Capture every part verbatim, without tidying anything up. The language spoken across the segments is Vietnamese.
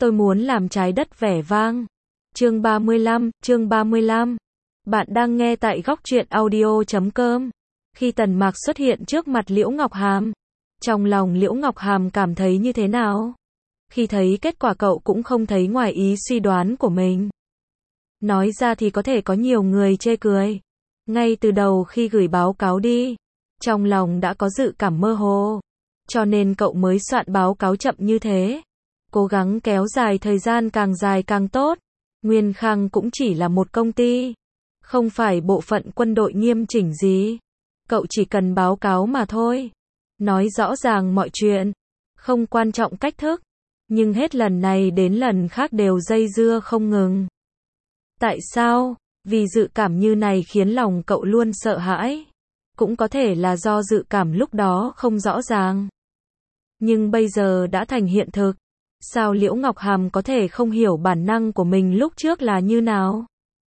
Tôi muốn làm trái đất vẻ vang. Chương ba mươi lăm, chương ba mươi lăm. Bạn đang nghe tại góc truyện audio chấm com. Khi Tần Mạc xuất hiện trước mặt Liễu Ngọc Hàm, trong lòng Liễu Ngọc Hàm cảm thấy như thế nào? Khi thấy kết quả cậu cũng không thấy ngoài ý suy đoán của mình. Nói ra thì có thể có nhiều người chê cười. Ngay từ đầu khi gửi báo cáo đi, trong lòng đã có dự cảm mơ hồ. Cho nên cậu mới soạn báo cáo chậm như thế. Cố gắng kéo dài thời gian càng dài càng tốt. Nguyên Khang cũng chỉ là một công ty, không phải bộ phận quân đội nghiêm chỉnh gì. Cậu chỉ cần báo cáo mà thôi. Nói rõ ràng mọi chuyện, không quan trọng cách thức. Nhưng hết lần này đến lần khác đều dây dưa không ngừng. Tại sao? Vì dự cảm như này khiến lòng cậu luôn sợ hãi. Cũng có thể là do dự cảm lúc đó không rõ ràng. Nhưng bây giờ đã thành hiện thực. Sao Liễu Ngọc Hàm có thể không hiểu bản năng của mình lúc trước là như nào?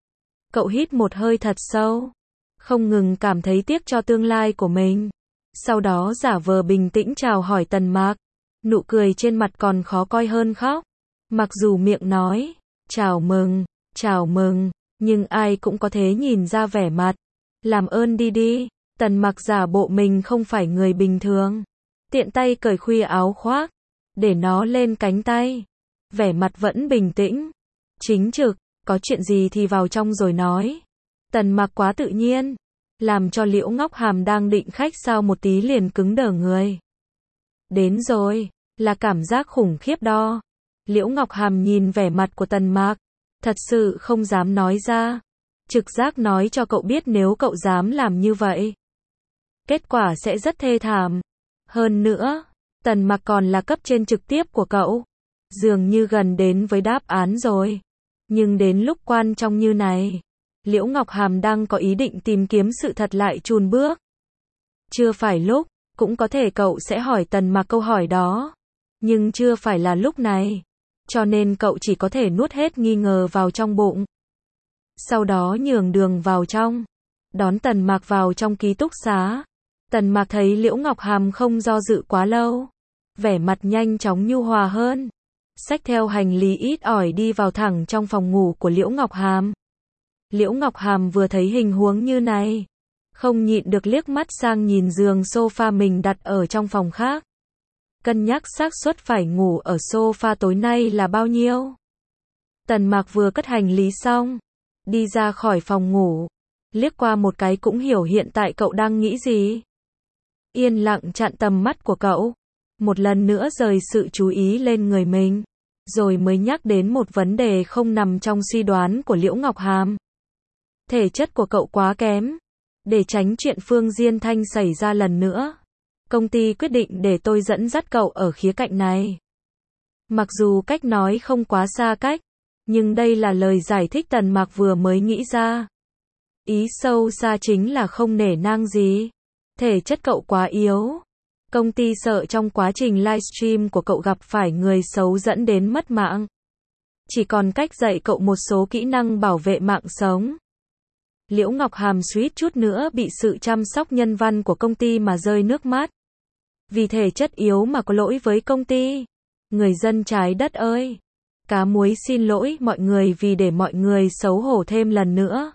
Cậu hít một hơi thật sâu, không ngừng cảm thấy tiếc cho tương lai của mình. Sau đó giả vờ bình tĩnh chào hỏi Tần Mạc. Nụ cười trên mặt còn khó coi hơn khóc. Mặc dù miệng nói, chào mừng, chào mừng, nhưng ai cũng có thể nhìn ra vẻ mặt. Làm ơn đi đi. Tần Mạc giả bộ mình không phải người bình thường. Tiện tay cởi khuy áo khoác, để nó lên cánh tay. Vẻ mặt vẫn bình tĩnh, chính trực, có chuyện gì thì vào trong rồi nói. Tần Mạc quá tự nhiên, làm cho Liễu Ngọc Hàm đang định khách sáo một tí liền cứng đờ người. Đến rồi, là cảm giác khủng khiếp đó. Liễu Ngọc Hàm nhìn vẻ mặt của Tần Mạc, thật sự không dám nói ra. Trực giác nói cho cậu biết nếu cậu dám làm như vậy, kết quả sẽ rất thê thảm. Hơn nữa, Tần Mạc còn là cấp trên trực tiếp của cậu. Dường như gần đến với đáp án rồi. Nhưng đến lúc quan trọng như này, Liễu Ngọc Hàm đang có ý định tìm kiếm sự thật lại chùn bước. Chưa phải lúc, cũng có thể cậu sẽ hỏi Tần Mạc câu hỏi đó. Nhưng chưa phải là lúc này. Cho nên cậu chỉ có thể nuốt hết nghi ngờ vào trong bụng. Sau đó nhường đường vào trong, đón Tần Mạc vào trong ký túc xá. Tần Mạc thấy Liễu Ngọc Hàm không do dự quá lâu, vẻ mặt nhanh chóng nhu hòa hơn. Xách theo hành lý ít ỏi đi vào thẳng trong phòng ngủ của Liễu Ngọc Hàm. Liễu Ngọc Hàm vừa thấy hình huống như này, không nhịn được liếc mắt sang nhìn giường sofa mình đặt ở trong phòng khác. Cân nhắc xác suất phải ngủ ở sofa tối nay là bao nhiêu. Tần Mạc vừa cất hành lý xong, đi ra khỏi phòng ngủ, liếc qua một cái cũng hiểu hiện tại cậu đang nghĩ gì. Yên lặng chặn tầm mắt của cậu, một lần nữa rời sự chú ý lên người mình, rồi mới nhắc đến một vấn đề không nằm trong suy đoán của Liễu Ngọc Hàm. Thể chất của cậu quá kém. Để tránh chuyện Phương Diên Thanh xảy ra lần nữa, công ty quyết định để tôi dẫn dắt cậu ở khía cạnh này. Mặc dù cách nói không quá xa cách, nhưng đây là lời giải thích Tần Mạc vừa mới nghĩ ra. Ý sâu xa chính là không nể nang gì. Thể chất cậu quá yếu. Công ty sợ trong quá trình livestream của cậu gặp phải người xấu dẫn đến mất mạng. Chỉ còn cách dạy cậu một số kỹ năng bảo vệ mạng sống. Liễu Ngọc Hàm suýt chút nữa bị sự chăm sóc nhân văn của công ty mà rơi nước mắt. Vì thể chất yếu mà có lỗi với công ty. Người dân trái đất ơi! Cá muối xin lỗi mọi người vì để mọi người xấu hổ thêm lần nữa.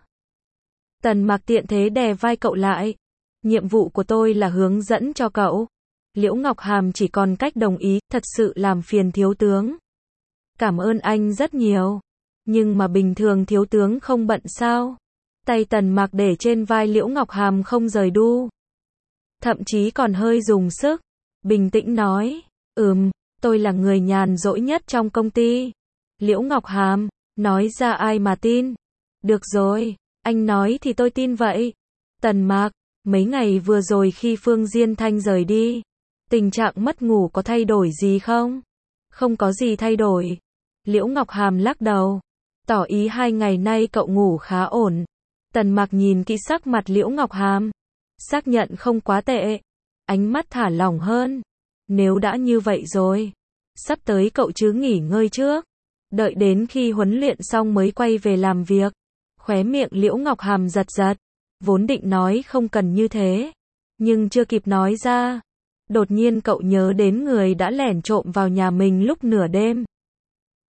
Tần Mạc tiện thế đè vai cậu lại. Nhiệm vụ của tôi là hướng dẫn cho cậu. Liễu Ngọc Hàm chỉ còn cách đồng ý, thật sự làm phiền thiếu tướng. Cảm ơn anh rất nhiều. Nhưng mà bình thường thiếu tướng không bận sao? Tay Tần Mạc để trên vai Liễu Ngọc Hàm không rời đu. Thậm chí còn hơi dùng sức. Bình tĩnh nói, ừm, tôi là người nhàn rỗi nhất trong công ty. Liễu Ngọc Hàm, nói ra ai mà tin. Được rồi, anh nói thì tôi tin vậy. Tần Mạc, mấy ngày vừa rồi khi Phương Diên Thanh rời đi, tình trạng mất ngủ có thay đổi gì không? Không có gì thay đổi. Liễu Ngọc Hàm lắc đầu, tỏ ý hai ngày nay cậu ngủ khá ổn. Tần Mạc nhìn kỹ sắc mặt Liễu Ngọc Hàm, xác nhận không quá tệ. Ánh mắt thả lỏng hơn. Nếu đã như vậy rồi, sắp tới cậu chứ nghỉ ngơi trước. Đợi đến khi huấn luyện xong mới quay về làm việc. Khóe miệng Liễu Ngọc Hàm giật giật. Vốn định nói không cần như thế, nhưng chưa kịp nói ra. Đột nhiên cậu nhớ đến người đã lẻn trộm vào nhà mình lúc nửa đêm.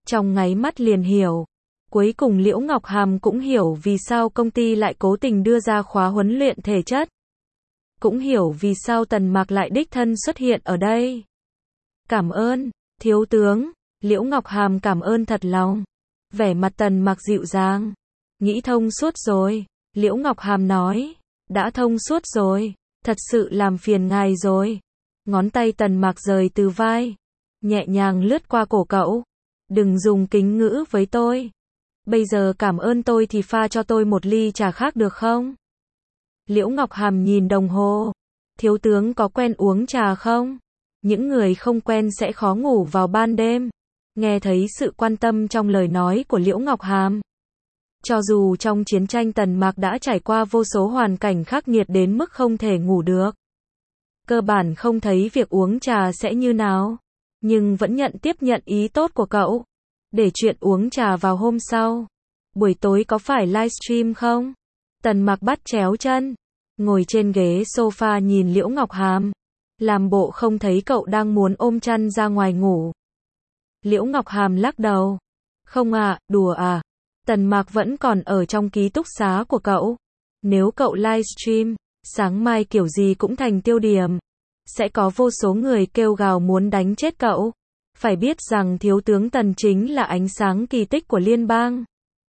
Trong nháy mắt liền hiểu. Cuối cùng Liễu Ngọc Hàm cũng hiểu vì sao công ty lại cố tình đưa ra khóa huấn luyện thể chất. Cũng hiểu vì sao Tần Mạc lại đích thân xuất hiện ở đây. Cảm ơn, thiếu tướng. Liễu Ngọc Hàm cảm ơn thật lòng. Vẻ mặt Tần Mạc dịu dàng. Nghĩ thông suốt rồi. Liễu Ngọc Hàm nói. Đã thông suốt rồi. Thật sự làm phiền ngài rồi. Ngón tay Tần Mạc rời từ vai. Nhẹ nhàng lướt qua cổ cậu. Đừng dùng kính ngữ với tôi. Bây giờ cảm ơn tôi thì pha cho tôi một ly trà khác được không? Liễu Ngọc Hàm nhìn đồng hồ. Thiếu tướng có quen uống trà không? Những người không quen sẽ khó ngủ vào ban đêm. Nghe thấy sự quan tâm trong lời nói của Liễu Ngọc Hàm. Cho dù trong chiến tranh Tần Mạc đã trải qua vô số hoàn cảnh khắc nghiệt đến mức không thể ngủ được. Cơ bản không thấy việc uống trà sẽ như nào. Nhưng vẫn nhận tiếp nhận ý tốt của cậu. Để chuyện uống trà vào hôm sau. Buổi tối có phải livestream không? Tần Mạc bắt chéo chân. Ngồi trên ghế sofa nhìn Liễu Ngọc Hàm. Làm bộ không thấy cậu đang muốn ôm chăn ra ngoài ngủ. Liễu Ngọc Hàm lắc đầu. Không à, đùa à. Tần Mạc vẫn còn ở trong ký túc xá của cậu. Nếu cậu livestream, sáng mai kiểu gì cũng thành tiêu điểm. Sẽ có vô số người kêu gào muốn đánh chết cậu. Phải biết rằng thiếu tướng Tần chính là ánh sáng kỳ tích của liên bang.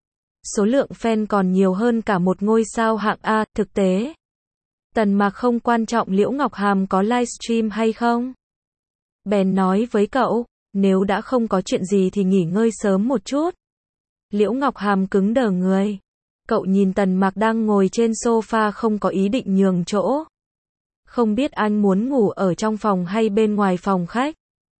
Số lượng fan còn nhiều hơn cả một ngôi sao hạng A, thực tế. Tần Mạc không quan trọng Liễu Ngọc Hàm có livestream hay không. Bèn nói với cậu, nếu đã không có chuyện gì thì nghỉ ngơi sớm một chút. Liễu Ngọc Hàm cứng đờ người. Cậu nhìn Tần Mạc đang ngồi trên sofa không có ý định nhường chỗ. Không biết anh muốn ngủ ở trong phòng hay bên ngoài phòng khách.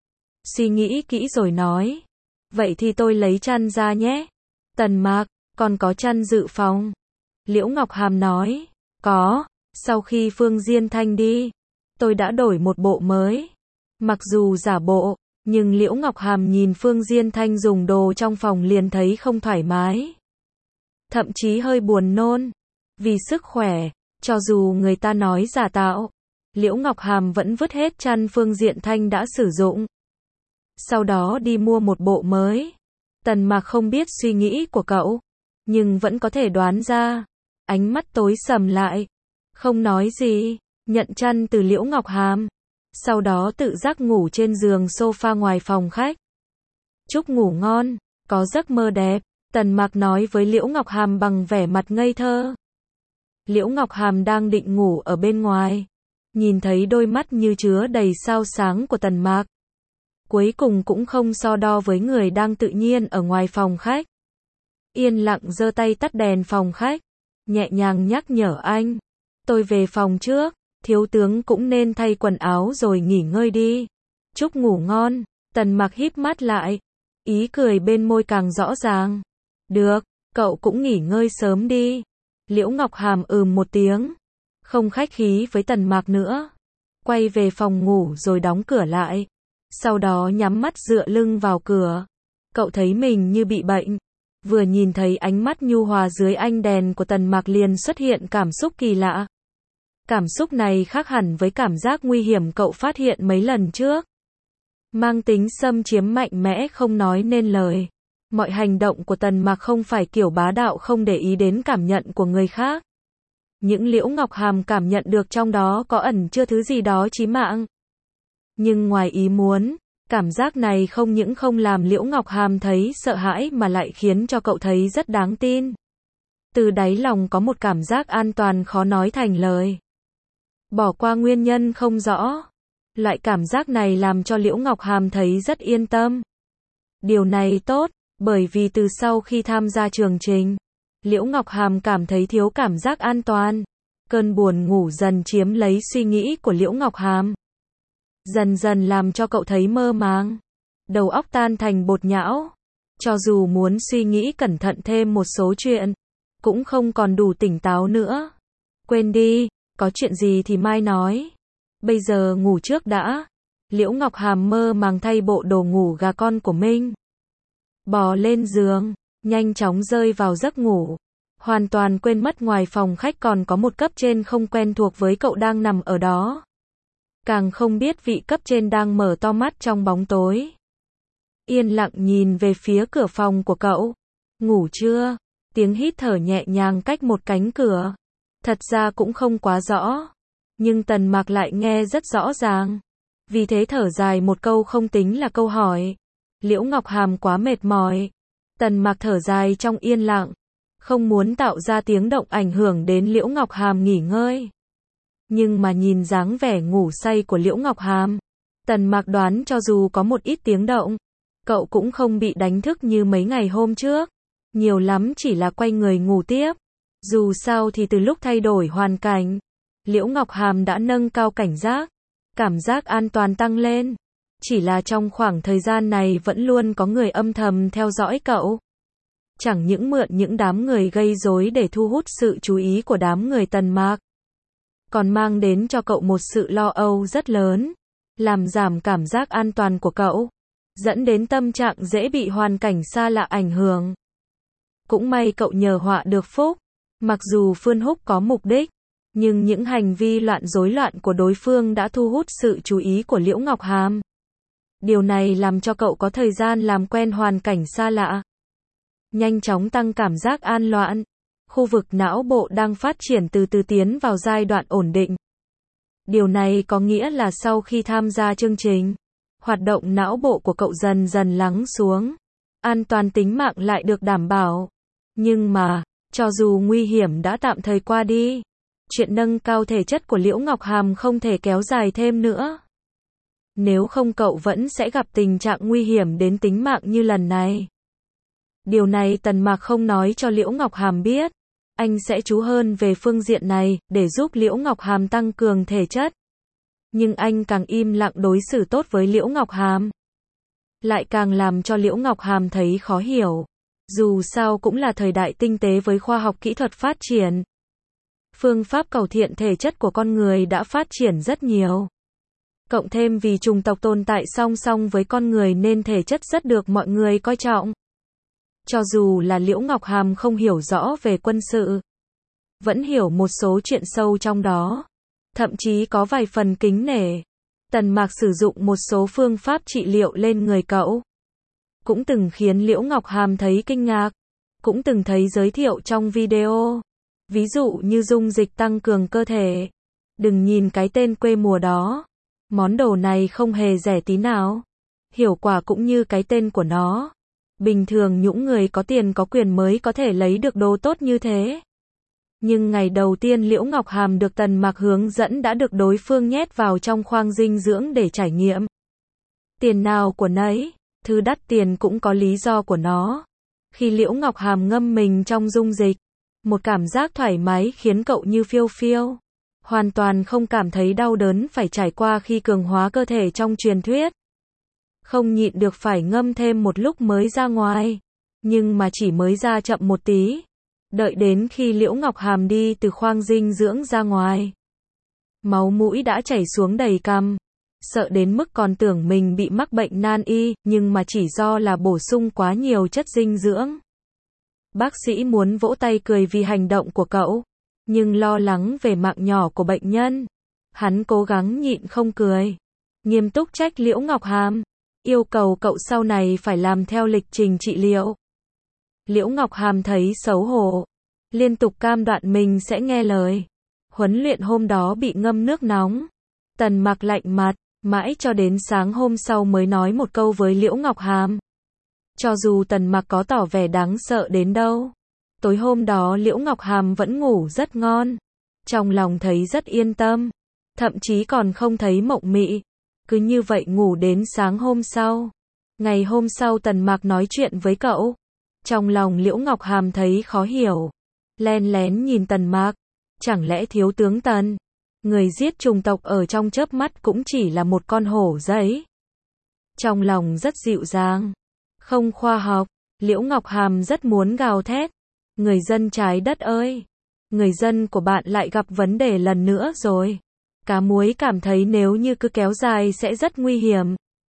Suy nghĩ kỹ rồi nói. Vậy thì tôi lấy chăn ra nhé. Tần Mạc, còn có chăn dự phòng. Liễu Ngọc Hàm nói. Có, sau khi Phương Diên Thanh đi, tôi đã đổi một bộ mới. Mặc dù giả bộ, nhưng Liễu Ngọc Hàm nhìn Phương Diên Thanh dùng đồ trong phòng liền thấy không thoải mái. Thậm chí hơi buồn nôn. Vì sức khỏe, cho dù người ta nói giả tạo, Liễu Ngọc Hàm vẫn vứt hết chăn Phương Diên Thanh đã sử dụng. Sau đó đi mua một bộ mới. Tần Mạc không biết suy nghĩ của cậu, nhưng vẫn có thể đoán ra. Ánh mắt tối sầm lại. Không nói gì, nhận chăn từ Liễu Ngọc Hàm. Sau đó tự giác ngủ trên giường sofa ngoài phòng khách. Chúc ngủ ngon, có giấc mơ đẹp. Tần Mạc nói với Liễu Ngọc Hàm bằng vẻ mặt ngây thơ. Liễu Ngọc Hàm đang định ngủ ở bên ngoài. Nhìn thấy đôi mắt như chứa đầy sao sáng của Tần Mạc. Cuối cùng cũng không so đo với người đang tự nhiên ở ngoài phòng khách. Yên lặng giơ tay tắt đèn phòng khách. Nhẹ nhàng nhắc nhở anh. Tôi về phòng trước. Thiếu tướng cũng nên thay quần áo rồi nghỉ ngơi đi. Chúc ngủ ngon. Tần Mạc híp mắt lại. Ý cười bên môi càng rõ ràng. Được, cậu cũng nghỉ ngơi sớm đi. Liễu Ngọc Hàm ừm một tiếng. Không khách khí với Tần Mạc nữa. Quay về phòng ngủ rồi đóng cửa lại. Sau đó nhắm mắt dựa lưng vào cửa. Cậu thấy mình như bị bệnh. Vừa nhìn thấy ánh mắt nhu hòa dưới ánh đèn của Tần Mạc liền xuất hiện cảm xúc kỳ lạ. Cảm xúc này khác hẳn với cảm giác nguy hiểm cậu phát hiện mấy lần trước. Mang tính xâm chiếm mạnh mẽ không nói nên lời. Mọi hành động của Tần Mạc không phải kiểu bá đạo không để ý đến cảm nhận của người khác. Những Liễu Ngọc Hàm cảm nhận được trong đó có ẩn chứa thứ gì đó chí mạng. Nhưng ngoài ý muốn, cảm giác này không những không làm Liễu Ngọc Hàm thấy sợ hãi mà lại khiến cho cậu thấy rất đáng tin. Từ đáy lòng có một cảm giác an toàn khó nói thành lời. Bỏ qua nguyên nhân không rõ. Loại cảm giác này làm cho Liễu Ngọc Hàm thấy rất yên tâm. Điều này tốt, bởi vì từ sau khi tham gia chương trình, Liễu Ngọc Hàm cảm thấy thiếu cảm giác an toàn. Cơn buồn ngủ dần chiếm lấy suy nghĩ của Liễu Ngọc Hàm. Dần dần làm cho cậu thấy mơ màng. Đầu óc tan thành bột nhão. Cho dù muốn suy nghĩ cẩn thận thêm một số chuyện, cũng không còn đủ tỉnh táo nữa. Quên đi, có chuyện gì thì mai nói. Bây giờ ngủ trước đã. Liễu Ngọc Hàm mơ màng thay bộ đồ ngủ gà con của mình. Bò lên giường, nhanh chóng rơi vào giấc ngủ. Hoàn toàn quên mất ngoài phòng khách còn có một cấp trên không quen thuộc với cậu đang nằm ở đó. Càng không biết vị cấp trên đang mở to mắt trong bóng tối. yên lặng nhìn về phía cửa phòng của cậu. Ngủ chưa? Tiếng hít thở nhẹ nhàng cách một cánh cửa. Thật ra cũng không quá rõ. Nhưng Tần Mạc lại nghe rất rõ ràng. Vì thế thở dài một câu không tính là câu hỏi. Liễu Ngọc Hàm quá mệt mỏi. Tần Mạc thở dài trong yên lặng. Không muốn tạo ra tiếng động ảnh hưởng đến Liễu Ngọc Hàm nghỉ ngơi. Nhưng mà nhìn dáng vẻ ngủ say của Liễu Ngọc Hàm, Tần Mạc đoán cho dù có một ít tiếng động, cậu cũng không bị đánh thức như mấy ngày hôm trước. Nhiều lắm chỉ là quay người ngủ tiếp. Dù sao thì từ lúc thay đổi hoàn cảnh, Liễu Ngọc Hàm đã nâng cao cảnh giác. Cảm giác an toàn tăng lên. Chỉ là trong khoảng thời gian này vẫn luôn có người âm thầm theo dõi cậu. Chẳng những mượn những đám người gây rối để thu hút sự chú ý của đám người Tần Mạc, còn mang đến cho cậu một sự lo âu rất lớn, làm giảm cảm giác an toàn của cậu, dẫn đến tâm trạng dễ bị hoàn cảnh xa lạ ảnh hưởng. Cũng may cậu nhờ họa được phúc, mặc dù Phương Húc có mục đích, nhưng những hành vi loạn rối loạn của đối phương đã thu hút sự chú ý của Liễu Ngọc Hàm. Điều này làm cho cậu có thời gian làm quen hoàn cảnh xa lạ, nhanh chóng tăng cảm giác an loạn. Khu vực não bộ đang phát triển từ từ tiến vào giai đoạn ổn định. Điều này có nghĩa là sau khi tham gia chương trình, hoạt động não bộ của cậu dần dần lắng xuống. An toàn tính mạng lại được đảm bảo. Nhưng mà, cho dù nguy hiểm đã tạm thời qua đi, chuyện nâng cao thể chất của Liễu Ngọc Hàm không thể kéo dài thêm nữa. Nếu không cậu vẫn sẽ gặp tình trạng nguy hiểm đến tính mạng như lần này. Điều này Tần Mạc không nói cho Liễu Ngọc Hàm biết. Anh sẽ chú hơn về phương diện này, để giúp Liễu Ngọc Hàm tăng cường thể chất. Nhưng anh càng im lặng đối xử tốt với Liễu Ngọc Hàm, lại càng làm cho Liễu Ngọc Hàm thấy khó hiểu. Dù sao cũng là thời đại tinh tế với khoa học kỹ thuật phát triển. Phương pháp cải thiện thể chất của con người đã phát triển rất nhiều. Cộng thêm vì chủng tộc tồn tại song song với con người nên thể chất rất được mọi người coi trọng. Cho dù là Liễu Ngọc Hàm không hiểu rõ về quân sự, vẫn hiểu một số chuyện sâu trong đó, thậm chí có vài phần kính nể. Tần Mạc sử dụng một số phương pháp trị liệu lên người cậu, cũng từng khiến Liễu Ngọc Hàm thấy kinh ngạc, cũng từng thấy giới thiệu trong video. Ví dụ như dung dịch tăng cường cơ thể. Đừng nhìn cái tên quê mùa đó, món đồ này không hề rẻ tí nào. Hiệu quả cũng như cái tên của nó. Bình thường những người có tiền có quyền mới có thể lấy được đồ tốt như thế. Nhưng ngày đầu tiên Liễu Ngọc Hàm được Tần Mạc hướng dẫn đã được đối phương nhét vào trong khoang dinh dưỡng để trải nghiệm. Tiền nào của nấy, thứ đắt tiền cũng có lý do của nó. Khi Liễu Ngọc Hàm ngâm mình trong dung dịch, một cảm giác thoải mái khiến cậu như phiêu phiêu. Hoàn toàn không cảm thấy đau đớn phải trải qua khi cường hóa cơ thể trong truyền thuyết. Không nhịn được phải ngâm thêm một lúc mới ra ngoài. Nhưng mà chỉ mới ra chậm một tí. Đợi đến khi Liễu Ngọc Hàm đi từ khoang dinh dưỡng ra ngoài, máu mũi đã chảy xuống đầy cằm. Sợ đến mức còn tưởng mình bị mắc bệnh nan y, nhưng mà chỉ do là bổ sung quá nhiều chất dinh dưỡng. Bác sĩ muốn vỗ tay cười vì hành động của cậu, nhưng lo lắng về mạng nhỏ của bệnh nhân. Hắn cố gắng nhịn không cười. Nghiêm túc trách Liễu Ngọc Hàm, yêu cầu cậu sau này phải làm theo lịch trình trị liệu. Liễu Ngọc Hàm thấy xấu hổ, liên tục cam đoan mình sẽ nghe lời. Huấn luyện hôm đó bị ngâm nước nóng. Tần Mạc lạnh mặt, mãi cho đến sáng hôm sau mới nói một câu với Liễu Ngọc Hàm. Cho dù Tần Mạc có tỏ vẻ đáng sợ đến đâu, tối hôm đó Liễu Ngọc Hàm vẫn ngủ rất ngon. Trong lòng thấy rất yên tâm, thậm chí còn không thấy mộng mị. Cứ như vậy ngủ đến sáng hôm sau. Ngày hôm sau Tần Mạc nói chuyện với cậu. Trong lòng Liễu Ngọc Hàm thấy khó hiểu. Len lén nhìn Tần Mạc. Chẳng lẽ thiếu tướng Tần, người giết chủng tộc ở trong chớp mắt cũng chỉ là một con hổ giấy? Trong lòng rất dịu dàng, không khoa học. Liễu Ngọc Hàm rất muốn gào thét. Người dân trái đất ơi! Người dân của bạn lại gặp vấn đề lần nữa rồi. Cá muối cảm thấy nếu như cứ kéo dài sẽ rất nguy hiểm.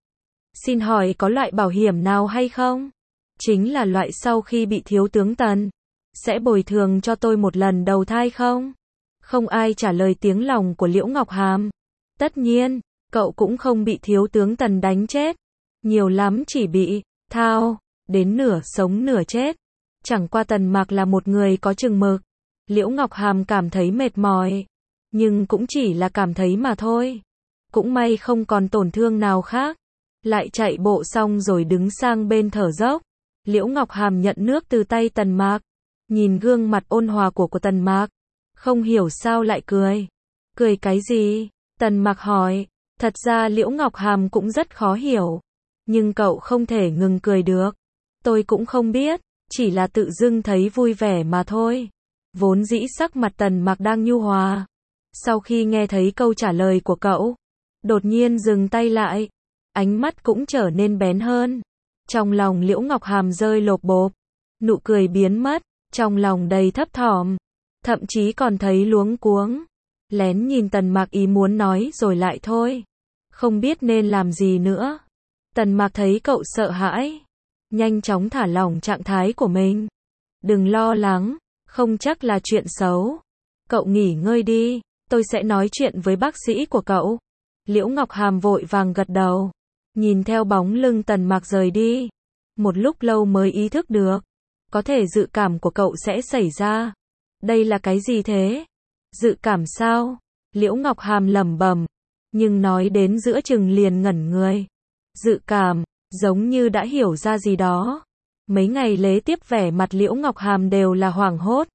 Xin hỏi có loại bảo hiểm nào hay không? Chính là loại sau khi bị thiếu tướng Tần, sẽ bồi thường cho tôi một lần đầu thai không? Không ai trả lời tiếng lòng của Liễu Ngọc Hàm. Tất nhiên, cậu cũng không bị thiếu tướng Tần đánh chết. Nhiều lắm chỉ bị thao đến nửa sống nửa chết. Chẳng qua Tần Mạc là một người có chừng mực. Liễu Ngọc Hàm cảm thấy mệt mỏi, nhưng cũng chỉ là cảm thấy mà thôi. Cũng may không còn tổn thương nào khác. Lại chạy bộ xong rồi đứng sang bên thở dốc. Liễu Ngọc Hàm nhận nước từ tay Tần Mạc, nhìn gương mặt ôn hòa của của Tần Mạc, không hiểu sao lại cười. Cười cái gì? Tần Mạc hỏi. Thật ra Liễu Ngọc Hàm cũng rất khó hiểu, nhưng cậu không thể ngừng cười được. Tôi cũng không biết, chỉ là tự dưng thấy vui vẻ mà thôi. Vốn dĩ sắc mặt Tần Mạc đang nhu hòa. Sau khi nghe thấy câu trả lời của cậu, đột nhiên dừng tay lại, ánh mắt cũng trở nên bén hơn. Trong lòng Liễu Ngọc Hàm rơi lộp bộp, nụ cười biến mất, trong lòng đầy thấp thỏm, thậm chí còn thấy luống cuống. Lén nhìn Tần Mạc ý muốn nói rồi lại thôi, không biết nên làm gì nữa. Tần Mạc thấy cậu sợ hãi, nhanh chóng thả lỏng trạng thái của mình. Đừng lo lắng, không chắc là chuyện xấu. Cậu nghỉ ngơi đi, tôi sẽ nói chuyện với bác sĩ của cậu. Liễu Ngọc Hàm vội vàng gật đầu, nhìn theo bóng lưng Tần Mạc rời đi. Một lúc lâu mới ý thức được, có thể dự cảm của cậu sẽ xảy ra. Đây là cái gì thế? Dự cảm sao? Liễu Ngọc Hàm lẩm bẩm, nhưng nói đến giữa chừng liền ngẩn người. Dự cảm, giống như đã hiểu ra gì đó. Mấy ngày lễ tiếp vẻ mặt Liễu Ngọc Hàm đều là hoảng hốt.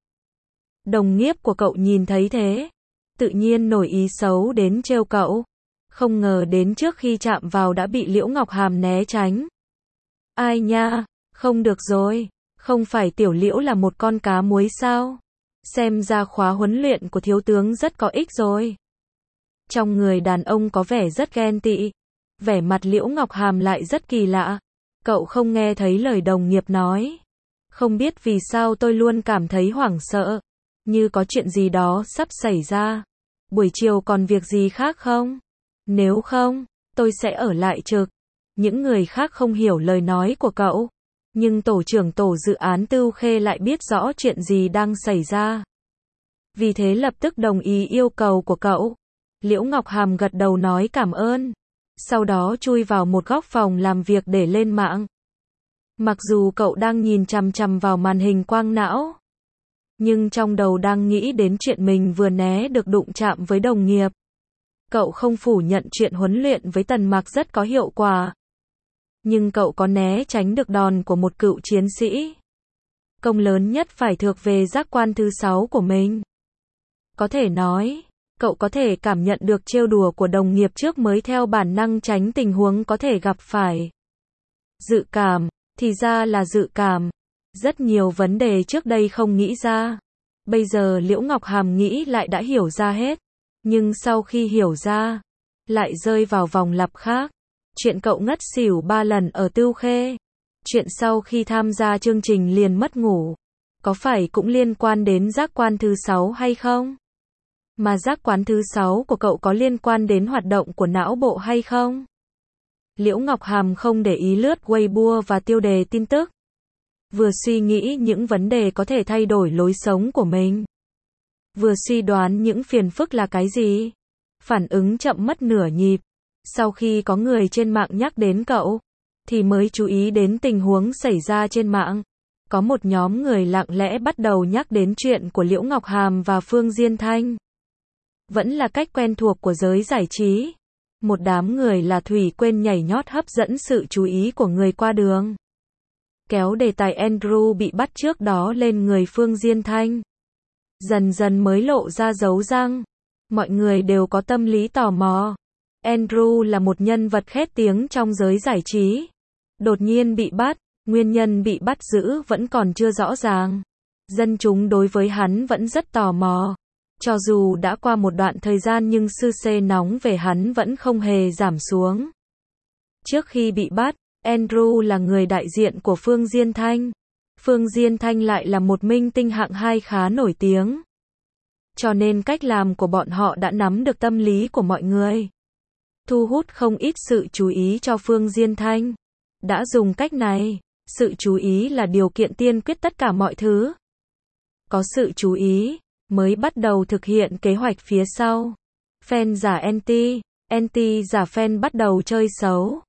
Đồng nghiệp của cậu nhìn thấy thế, tự nhiên nổi ý xấu đến trêu cậu. Không ngờ đến trước khi chạm vào đã bị Liễu Ngọc Hàm né tránh. Ai nha, không được rồi, không phải Tiểu Liễu là một con cá muối sao? Xem ra khóa huấn luyện của thiếu tướng rất có ích rồi. Trong người đàn ông có vẻ rất ghen tị. Vẻ mặt Liễu Ngọc Hàm lại rất kỳ lạ. Cậu không nghe thấy lời đồng nghiệp nói. Không biết vì sao tôi luôn cảm thấy hoảng sợ, như có chuyện gì đó sắp xảy ra. Buổi chiều còn việc gì khác không? Nếu không, tôi sẽ ở lại trực. Những người khác không hiểu lời nói của cậu, nhưng tổ trưởng tổ dự án Tưu Khê lại biết rõ chuyện gì đang xảy ra. Vì thế lập tức đồng ý yêu cầu của cậu. Liễu Ngọc Hàm gật đầu nói cảm ơn. Sau đó chui vào một góc phòng làm việc để lên mạng. Mặc dù cậu đang nhìn chằm chằm vào màn hình quang não, nhưng trong đầu đang nghĩ đến chuyện mình vừa né được đụng chạm với đồng nghiệp. Cậu không phủ nhận chuyện huấn luyện với Tần Mạc rất có hiệu quả. Nhưng cậu có né tránh được đòn của một cựu chiến sĩ. Công lớn nhất phải thuộc về giác quan thứ sáu của mình. Có thể nói, cậu có thể cảm nhận được trêu đùa của đồng nghiệp trước mới theo bản năng tránh tình huống có thể gặp phải. Dự cảm, thì ra là dự cảm. Rất nhiều vấn đề trước đây không nghĩ ra. Bây giờ Liễu Ngọc Hàm nghĩ lại đã hiểu ra hết. Nhưng sau khi hiểu ra, lại rơi vào vòng lặp khác. Chuyện cậu ngất xỉu ba lần ở Tưu Khê. Chuyện sau khi tham gia chương trình liền mất ngủ. Có phải cũng liên quan đến giác quan thứ sáu hay không? Mà giác quan thứ sáu của cậu có liên quan đến hoạt động của não bộ hay không? Liễu Ngọc Hàm không để ý lướt Weibo và tiêu đề tin tức. Vừa suy nghĩ những vấn đề có thể thay đổi lối sống của mình, vừa suy đoán những phiền phức là cái gì. Phản ứng chậm mất nửa nhịp. Sau khi có người trên mạng nhắc đến cậu, thì mới chú ý đến tình huống xảy ra trên mạng. Có một nhóm người lặng lẽ bắt đầu nhắc đến chuyện của Liễu Ngọc Hàm và Phương Diên Thanh. Vẫn là cách quen thuộc của giới giải trí. Một đám người là thủy quên nhảy nhót hấp dẫn sự chú ý của người qua đường. Kéo đề tài Andrew bị bắt trước đó lên người Phương Diên Thanh. Dần dần mới lộ ra dấu răng. Mọi người đều có tâm lý tò mò. Andrew là một nhân vật khét tiếng trong giới giải trí. Đột nhiên bị bắt, nguyên nhân bị bắt giữ vẫn còn chưa rõ ràng. Dân chúng đối với hắn vẫn rất tò mò. Cho dù đã qua một đoạn thời gian nhưng sư xê nóng về hắn vẫn không hề giảm xuống. Trước khi bị bắt, Andrew là người đại diện của Phương Diên Thanh. Phương Diên Thanh lại là một minh tinh hạng hai khá nổi tiếng. Cho nên cách làm của bọn họ đã nắm được tâm lý của mọi người. Thu hút không ít sự chú ý cho Phương Diên Thanh. Đã dùng cách này, sự chú ý là điều kiện tiên quyết tất cả mọi thứ. Có sự chú ý, mới bắt đầu thực hiện kế hoạch phía sau. Fan giả anti, anti giả fan bắt đầu chơi xấu.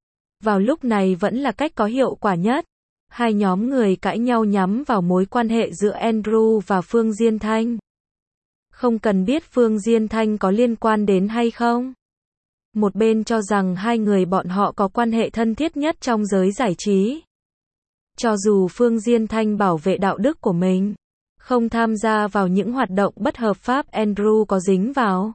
Vào lúc này vẫn là cách có hiệu quả nhất. Hai nhóm người cãi nhau nhắm vào mối quan hệ giữa Andrew và Phương Diên Thanh. Không cần biết Phương Diên Thanh có liên quan đến hay không. Một bên cho rằng hai người bọn họ có quan hệ thân thiết nhất trong giới giải trí. Cho dù Phương Diên Thanh bảo vệ đạo đức của mình, không tham gia vào những hoạt động bất hợp pháp Andrew có dính vào.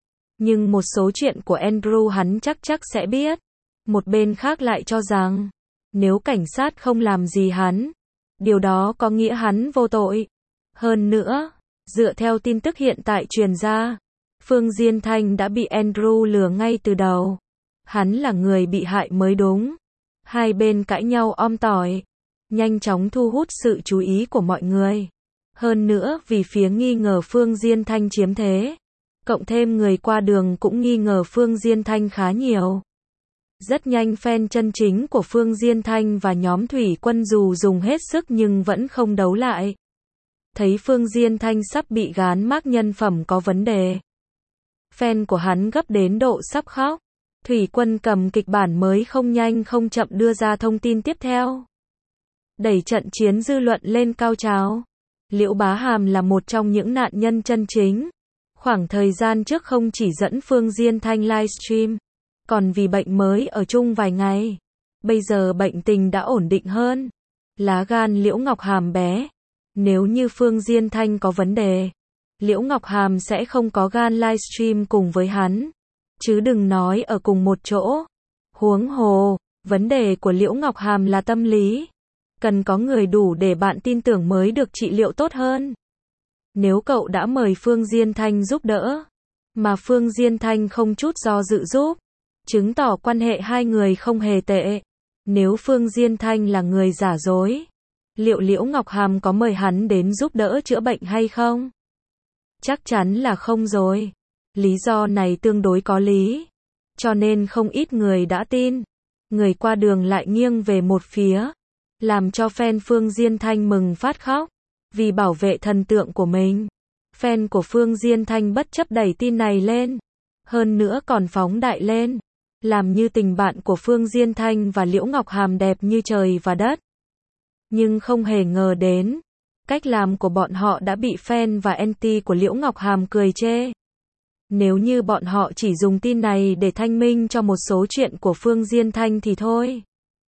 Nhưng một số chuyện của Andrew hắn chắc chắc sẽ biết. Một bên khác lại cho rằng, nếu cảnh sát không làm gì hắn, điều đó có nghĩa hắn vô tội. Hơn nữa, dựa theo tin tức hiện tại truyền ra, Phương Diên Thanh đã bị Andrew lừa ngay từ đầu. Hắn là người bị hại mới đúng. Hai bên cãi nhau om tỏi, nhanh chóng thu hút sự chú ý của mọi người. Hơn nữa vì phía nghi ngờ Phương Diên Thanh chiếm thế, cộng thêm người qua đường cũng nghi ngờ Phương Diên Thanh khá nhiều. Rất nhanh fan chân chính của Phương Diên Thanh và nhóm Thủy Quân dù dùng hết sức nhưng vẫn không đấu lại. Thấy Phương Diên Thanh sắp bị gán mác nhân phẩm có vấn đề. Fan của hắn gấp đến độ sắp khóc. Thủy Quân cầm kịch bản mới không nhanh không chậm đưa ra thông tin tiếp theo. Đẩy trận chiến dư luận lên cao trào. Liễu Bá Hàm là một trong những nạn nhân chân chính. Khoảng thời gian trước không chỉ dẫn Phương Diên Thanh livestream, còn vì bệnh mới ở chung vài ngày. Bây giờ bệnh tình đã ổn định hơn. Lá gan Liễu Ngọc Hàm bé. Nếu như Phương Diên Thanh có vấn đề, Liễu Ngọc Hàm sẽ không có gan livestream cùng với hắn. Chứ đừng nói ở cùng một chỗ. Huống hồ, vấn đề của Liễu Ngọc Hàm là tâm lý. Cần có người đủ để bạn tin tưởng mới được trị liệu tốt hơn. Nếu cậu đã mời Phương Diên Thanh giúp đỡ, mà Phương Diên Thanh không chút do dự giúp, chứng tỏ quan hệ hai người không hề tệ. Nếu Phương Diên Thanh là người giả dối, liệu Liễu Ngọc Hàm có mời hắn đến giúp đỡ chữa bệnh hay không? Chắc chắn là không rồi. Lý do này tương đối có lý, cho nên không ít người đã tin. Người qua đường lại nghiêng về một phía, làm cho fan Phương Diên Thanh mừng phát khóc. Vì bảo vệ thần tượng của mình, fan của Phương Diên Thanh bất chấp đẩy tin này lên. Hơn nữa còn phóng đại lên, làm như tình bạn của Phương Diên Thanh và Liễu Ngọc Hàm đẹp như trời và đất. Nhưng không hề ngờ đến, cách làm của bọn họ đã bị fan và anti của Liễu Ngọc Hàm cười chê. Nếu như bọn họ chỉ dùng tin này để thanh minh cho một số chuyện của Phương Diên Thanh thì thôi.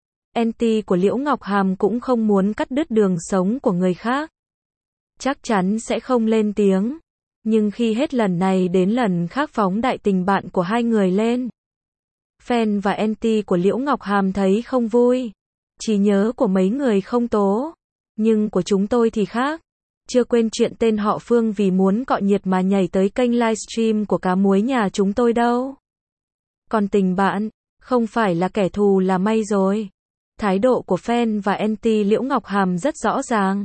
Anti của Liễu Ngọc Hàm cũng không muốn cắt đứt đường sống của người khác. Chắc chắn sẽ không lên tiếng. Nhưng khi hết lần này đến lần khác phóng đại tình bạn của hai người lên, fan và anti của Liễu Ngọc Hàm thấy không vui. Trí nhớ của mấy người không tố, nhưng của chúng tôi thì khác. Chưa quên chuyện tên họ Phương vì muốn cọ nhiệt mà nhảy tới kênh livestream của cá muối nhà chúng tôi đâu. Còn tình bạn, không phải là kẻ thù là may rồi. Thái độ của fan và anti Liễu Ngọc Hàm rất rõ ràng.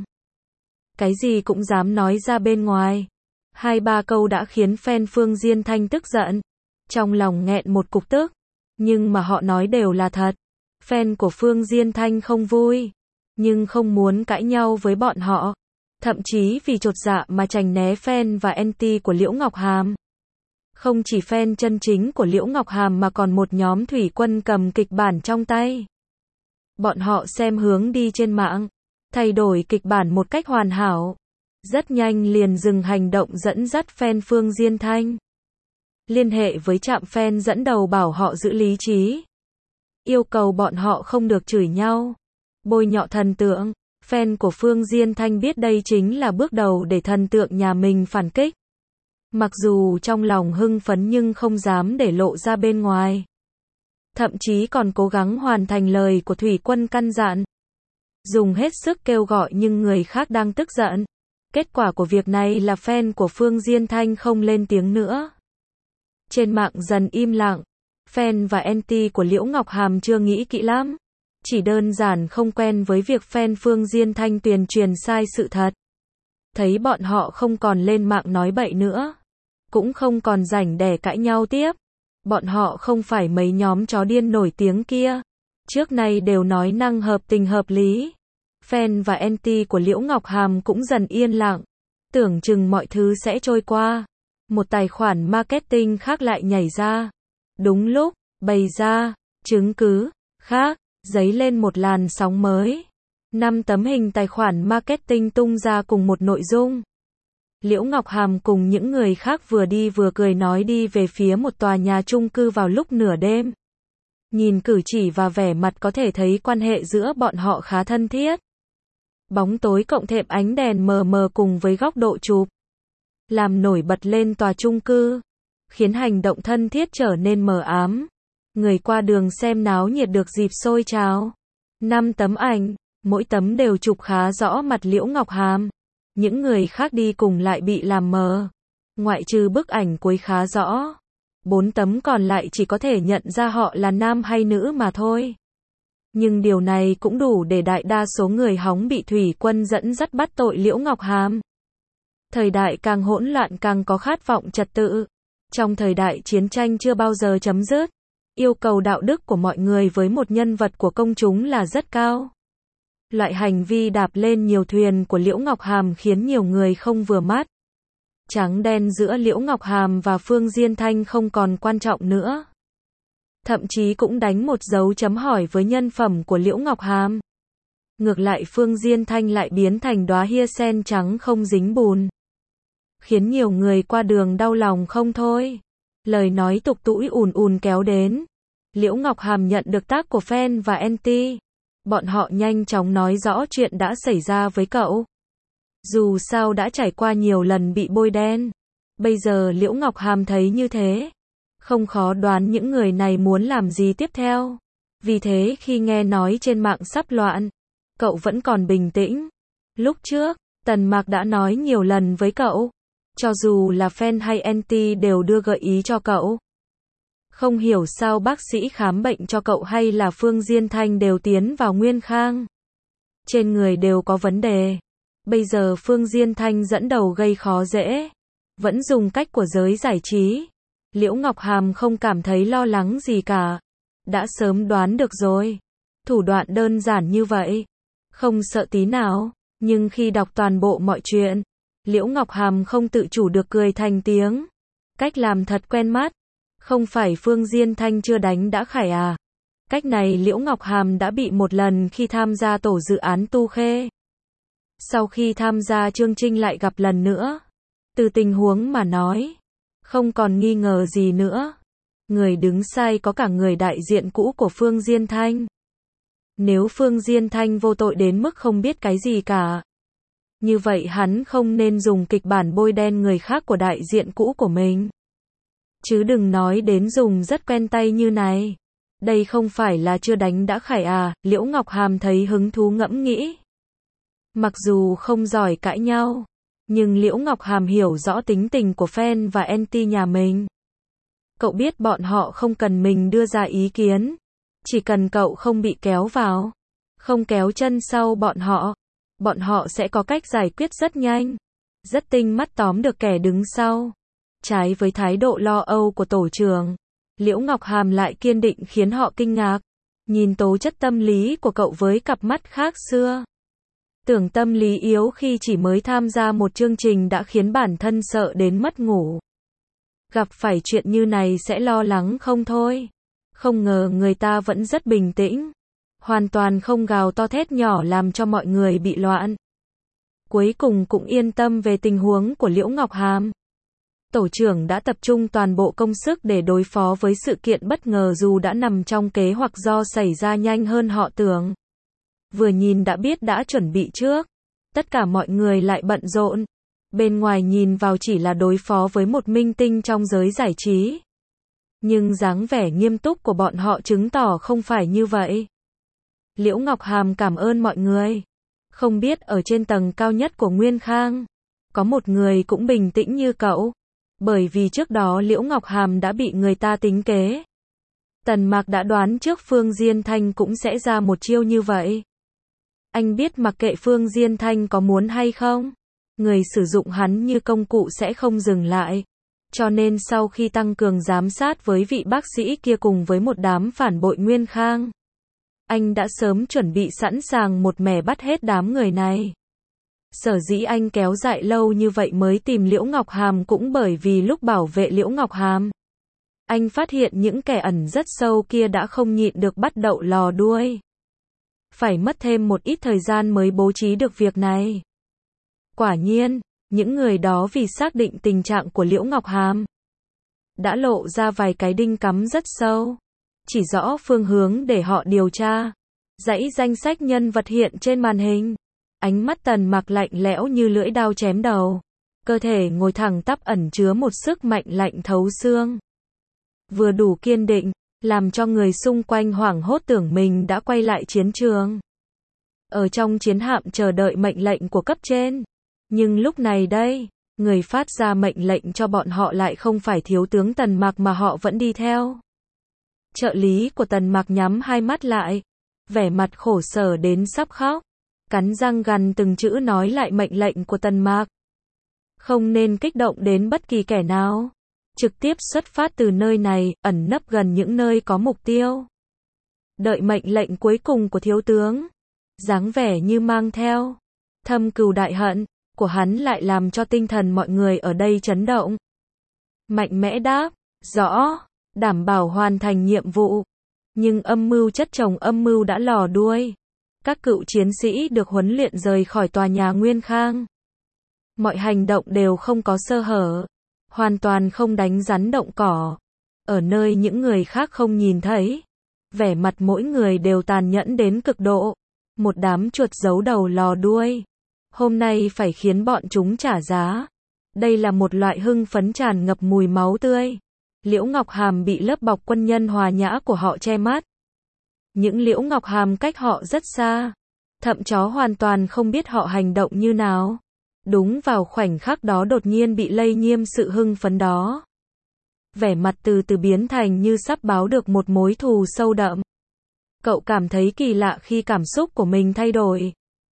Cái gì cũng dám nói ra bên ngoài. Hai ba câu đã khiến fan Phương Diên Thanh tức giận. Trong lòng nghẹn một cục tức. Nhưng mà họ nói đều là thật. Fan của Phương Diên Thanh không vui, nhưng không muốn cãi nhau với bọn họ. Thậm chí vì chột dạ mà tránh né fan và anti của Liễu Ngọc Hàm. Không chỉ fan chân chính của Liễu Ngọc Hàm mà còn một nhóm Thủy Quân cầm kịch bản trong tay. Bọn họ xem hướng đi trên mạng, thay đổi kịch bản một cách hoàn hảo. Rất nhanh liền dừng hành động dẫn dắt fan Phương Diên Thanh. Liên hệ với trạm fan dẫn đầu bảo họ giữ lý trí. Yêu cầu bọn họ không được chửi nhau, bôi nhọ thần tượng. Fan của Phương Diên Thanh biết đây chính là bước đầu để thần tượng nhà mình phản kích. Mặc dù trong lòng hưng phấn nhưng không dám để lộ ra bên ngoài. Thậm chí còn cố gắng hoàn thành lời của Thủy Quân căn dặn. Dùng hết sức kêu gọi nhưng người khác đang tức giận. Kết quả của việc này là fan của Phương Diên Thanh không lên tiếng nữa. Trên mạng dần im lặng. Fan và anti của Liễu Ngọc Hàm chưa nghĩ kỹ lắm. Chỉ đơn giản không quen với việc fan Phương Diên Thanh tuyên truyền sai sự thật. Thấy bọn họ không còn lên mạng nói bậy nữa, cũng không còn rảnh để cãi nhau tiếp. Bọn họ không phải mấy nhóm chó điên nổi tiếng kia. Trước nay đều nói năng hợp tình hợp lý. Fan và anti của Liễu Ngọc Hàm cũng dần yên lặng. Tưởng chừng mọi thứ sẽ trôi qua. Một tài khoản marketing khác lại nhảy ra. Đúng lúc, bày ra, chứng cứ, khác, dấy lên một làn sóng mới. Năm tấm hình tài khoản marketing tung ra cùng một nội dung. Liễu Ngọc Hàm cùng những người khác vừa đi vừa cười nói đi về phía một tòa nhà chung cư vào lúc nửa đêm. Nhìn cử chỉ và vẻ mặt có thể thấy quan hệ giữa bọn họ khá thân thiết. Bóng tối cộng thêm ánh đèn mờ mờ cùng với góc độ chụp, làm nổi bật lên tòa chung cư, khiến hành động thân thiết trở nên mờ ám. Người qua đường xem náo nhiệt được dịp sôi trào. Năm tấm ảnh, mỗi tấm đều chụp khá rõ mặt Liễu Ngọc Hàm. Những người khác đi cùng lại bị làm mờ. Ngoại trừ bức ảnh cuối khá rõ. Bốn tấm còn lại chỉ có thể nhận ra họ là nam hay nữ mà thôi. Nhưng điều này cũng đủ để đại đa số người hóng bị thủy quân dẫn dắt bắt tội Liễu Ngọc Hàm. Thời đại càng hỗn loạn càng có khát vọng trật tự. Trong thời đại chiến tranh chưa bao giờ chấm dứt, yêu cầu đạo đức của mọi người với một nhân vật của công chúng là rất cao. Loại hành vi đạp lên nhiều thuyền của Liễu Ngọc Hàm khiến nhiều người không vừa mắt. Trắng đen giữa Liễu Ngọc Hàm và Phương Diên Thanh không còn quan trọng nữa. Thậm chí cũng đánh một dấu chấm hỏi với nhân phẩm của Liễu Ngọc Hàm. Ngược lại Phương Diên Thanh lại biến thành đóa hyacinth trắng không dính bùn. Khiến nhiều người qua đường đau lòng không thôi. Lời nói tục tũi ùn ùn kéo đến. Liễu Ngọc Hàm nhận được tag của fan và anti. Bọn họ nhanh chóng nói rõ chuyện đã xảy ra với cậu. Dù sao đã trải qua nhiều lần bị bôi đen. Bây giờ Liễu Ngọc Hàm thấy như thế. Không khó đoán những người này muốn làm gì tiếp theo. Vì thế khi nghe nói trên mạng sắp loạn, cậu vẫn còn bình tĩnh. Lúc trước, Tần Mạc đã nói nhiều lần với cậu. Cho dù là fan hay anti đều đưa gợi ý cho cậu. Không hiểu sao bác sĩ khám bệnh cho cậu hay là Phương Diên Thanh đều tiến vào Nguyên Khang. Trên người đều có vấn đề. Bây giờ Phương Diên Thanh dẫn đầu gây khó dễ. Vẫn dùng cách của giới giải trí. Liễu Ngọc Hàm không cảm thấy lo lắng gì cả. Đã sớm đoán được rồi. Thủ đoạn đơn giản như vậy. Không sợ tí nào. Nhưng khi đọc toàn bộ mọi chuyện, Liễu Ngọc Hàm không tự chủ được cười thành tiếng. Cách làm thật quen mắt. Không phải Phương Diên Thanh chưa đánh đã khải à. Cách này Liễu Ngọc Hàm đã bị một lần khi tham gia tổ dự án Tu Khê. Sau khi tham gia chương trình lại gặp lần nữa. Từ tình huống mà nói, không còn nghi ngờ gì nữa. Người đứng sai có cả người đại diện cũ của Phương Diên Thanh. Nếu Phương Diên Thanh vô tội đến mức không biết cái gì cả, như vậy hắn không nên dùng kịch bản bôi đen người khác của đại diện cũ của mình. Chứ đừng nói đến dùng rất quen tay như này. Đây không phải là chưa đánh đã khải à, Liễu Ngọc Hàm thấy hứng thú ngẫm nghĩ. Mặc dù không giỏi cãi nhau, nhưng Liễu Ngọc Hàm hiểu rõ tính tình của fan và anti nhà mình. Cậu biết bọn họ không cần mình đưa ra ý kiến. Chỉ cần cậu không bị kéo vào, không kéo chân sau bọn họ, bọn họ sẽ có cách giải quyết rất nhanh. Rất tinh mắt tóm được kẻ đứng sau. Trái với thái độ lo âu của tổ trưởng, Liễu Ngọc Hàm lại kiên định khiến họ kinh ngạc. Nhìn tố chất tâm lý của cậu với cặp mắt khác xưa. Tưởng tâm lý yếu khi chỉ mới tham gia một chương trình đã khiến bản thân sợ đến mất ngủ. Gặp phải chuyện như này sẽ lo lắng không thôi. Không ngờ người ta vẫn rất bình tĩnh. Hoàn toàn không gào to thét nhỏ làm cho mọi người bị loạn. Cuối cùng cũng yên tâm về tình huống của Liễu Ngọc Hàm. Tổ trưởng đã tập trung toàn bộ công sức để đối phó với sự kiện bất ngờ dù đã nằm trong kế hoạch do xảy ra nhanh hơn họ tưởng. Vừa nhìn đã biết đã chuẩn bị trước. Tất cả mọi người lại bận rộn. Bên ngoài nhìn vào chỉ là đối phó với một minh tinh trong giới giải trí. Nhưng dáng vẻ nghiêm túc của bọn họ chứng tỏ không phải như vậy. Liễu Ngọc Hàm cảm ơn mọi người. Không biết ở trên tầng cao nhất của Nguyên Khang, có một người cũng bình tĩnh như cậu. Bởi vì trước đó Liễu Ngọc Hàm đã bị người ta tính kế. Tần Mạc đã đoán trước Phương Diên Thanh cũng sẽ ra một chiêu như vậy. Anh biết mặc kệ Phương Diên Thanh có muốn hay không, người sử dụng hắn như công cụ sẽ không dừng lại. Cho nên sau khi tăng cường giám sát với vị bác sĩ kia cùng với một đám phản bội Nguyên Khang, anh đã sớm chuẩn bị sẵn sàng một mẻ bắt hết đám người này. Sở dĩ anh kéo dại lâu như vậy mới tìm Liễu Ngọc Hàm cũng bởi vì lúc bảo vệ Liễu Ngọc Hàm, anh phát hiện những kẻ ẩn rất sâu kia đã không nhịn được bắt đậu lò đuôi. Phải mất thêm một ít thời gian mới bố trí được việc này. Quả nhiên, những người đó vì xác định tình trạng của Liễu Ngọc Hàm, đã lộ ra vài cái đinh cắm rất sâu, chỉ rõ phương hướng để họ điều tra. Dãy danh sách nhân vật hiện trên màn hình. Ánh mắt Tần Mạc lạnh lẽo như lưỡi dao chém đầu. Cơ thể ngồi thẳng tắp ẩn chứa một sức mạnh lạnh thấu xương. Vừa đủ kiên định, làm cho người xung quanh hoảng hốt tưởng mình đã quay lại chiến trường. Ở trong chiến hạm chờ đợi mệnh lệnh của cấp trên. Nhưng lúc này đây, người phát ra mệnh lệnh cho bọn họ lại không phải thiếu tướng Tần Mạc mà họ vẫn đi theo. Trợ lý của Tần Mạc nhắm hai mắt lại, vẻ mặt khổ sở đến sắp khóc, cắn răng gằn từng chữ nói lại mệnh lệnh của Tần Mạc. Không nên kích động đến bất kỳ kẻ nào. Trực tiếp xuất phát từ nơi này, ẩn nấp gần những nơi có mục tiêu. Đợi mệnh lệnh cuối cùng của thiếu tướng. Dáng vẻ như mang theo thâm cừu đại hận của hắn lại làm cho tinh thần mọi người ở đây chấn động. Mạnh mẽ đáp, rõ, đảm bảo hoàn thành nhiệm vụ. Nhưng âm mưu chất chồng âm mưu đã lò đuôi. Các cựu chiến sĩ được huấn luyện rời khỏi tòa nhà Nguyên Khang. Mọi hành động đều không có sơ hở. Hoàn toàn không đánh rắn động cỏ. Ở nơi những người khác không nhìn thấy. Vẻ mặt mỗi người đều tàn nhẫn đến cực độ. Một đám chuột giấu đầu lò đuôi. Hôm nay phải khiến bọn chúng trả giá. Đây là một loại hưng phấn tràn ngập mùi máu tươi. Liễu Ngọc Hàm bị lớp bọc quân nhân hòa nhã của họ che mắt. Những Liễu Ngọc Hàm cách họ rất xa. Thậm chó hoàn toàn không biết họ hành động như nào. Đúng vào khoảnh khắc đó đột nhiên bị lây nhiễm sự hưng phấn đó. Vẻ mặt từ từ biến thành như sắp báo được một mối thù sâu đậm. Cậu cảm thấy kỳ lạ khi cảm xúc của mình thay đổi.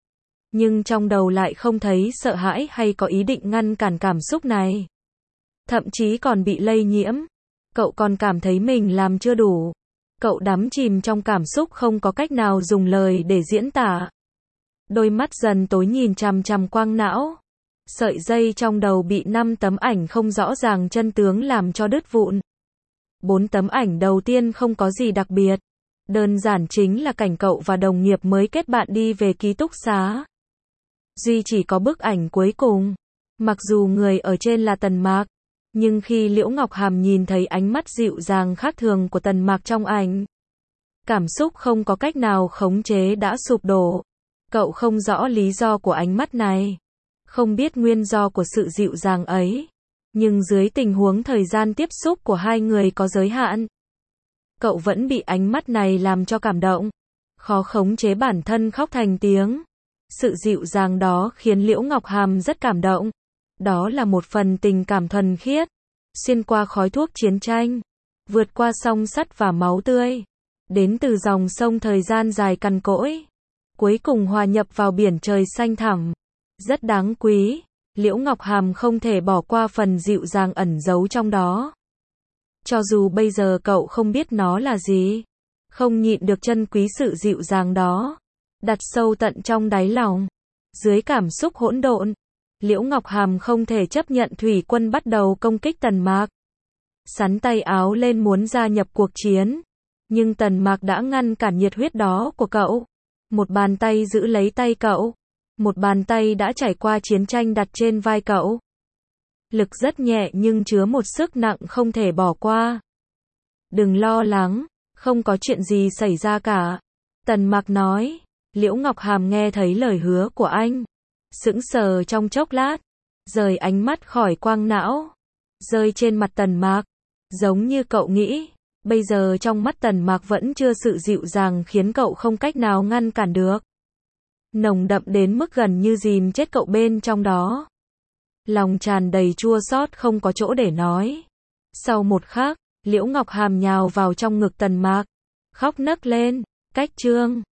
Nhưng trong đầu lại không thấy sợ hãi hay có ý định ngăn cản cảm xúc này. Thậm chí còn bị lây nhiễm. Cậu còn cảm thấy mình làm chưa đủ. Cậu đắm chìm trong cảm xúc không có cách nào dùng lời để diễn tả. Đôi mắt dần tối nhìn chằm chằm quang não. Sợi dây trong đầu bị năm tấm ảnh không rõ ràng chân tướng làm cho đứt vụn. Bốn tấm ảnh đầu tiên không có gì đặc biệt. Đơn giản chính là cảnh cậu và đồng nghiệp mới kết bạn đi về ký túc xá. Duy chỉ có bức ảnh cuối cùng. Mặc dù người ở trên là Tần Mạc, nhưng khi Liễu Ngọc Hàm nhìn thấy ánh mắt dịu dàng khác thường của Tần Mạc trong ảnh, cảm xúc không có cách nào khống chế đã sụp đổ. Cậu không rõ lý do của ánh mắt này. Không biết nguyên do của sự dịu dàng ấy. Nhưng dưới tình huống thời gian tiếp xúc của hai người có giới hạn, cậu vẫn bị ánh mắt này làm cho cảm động. Khó khống chế bản thân khóc thành tiếng. Sự dịu dàng đó khiến Liễu Ngọc Hàm rất cảm động. Đó là một phần tình cảm thuần khiết. Xuyên qua khói thuốc chiến tranh. Vượt qua song sắt và máu tươi. Đến từ dòng sông thời gian dài cằn cỗi. Cuối cùng hòa nhập vào biển trời xanh thẳm. Rất đáng quý. Liễu Ngọc Hàm không thể bỏ qua phần dịu dàng ẩn giấu trong đó. Cho dù bây giờ cậu không biết nó là gì. Không nhịn được trân quý sự dịu dàng đó. Đặt sâu tận trong đáy lòng. Dưới cảm xúc hỗn độn, Liễu Ngọc Hàm không thể chấp nhận thủy quân bắt đầu công kích Tần Mạc. Sắn tay áo lên muốn gia nhập cuộc chiến. Nhưng Tần Mạc đã ngăn cản nhiệt huyết đó của cậu. Một bàn tay giữ lấy tay cậu. Một bàn tay đã trải qua chiến tranh đặt trên vai cậu. Lực rất nhẹ nhưng chứa một sức nặng không thể bỏ qua. Đừng lo lắng, không có chuyện gì xảy ra cả. Tần Mạc nói. Liễu Ngọc Hàm nghe thấy lời hứa của anh. Sững sờ trong chốc lát. Rời ánh mắt khỏi quang não. Rơi trên mặt Tần Mạc. Giống như cậu nghĩ. Bây giờ trong mắt Tần Mạc vẫn chưa sự dịu dàng khiến cậu không cách nào ngăn cản được. Nồng đậm đến mức gần như dìm chết cậu bên trong đó. Lòng tràn đầy chua xót không có chỗ để nói. Sau một khắc, Liễu Ngọc Hàm nhào vào trong ngực Tần Mạc. Khóc nấc lên. Cách chương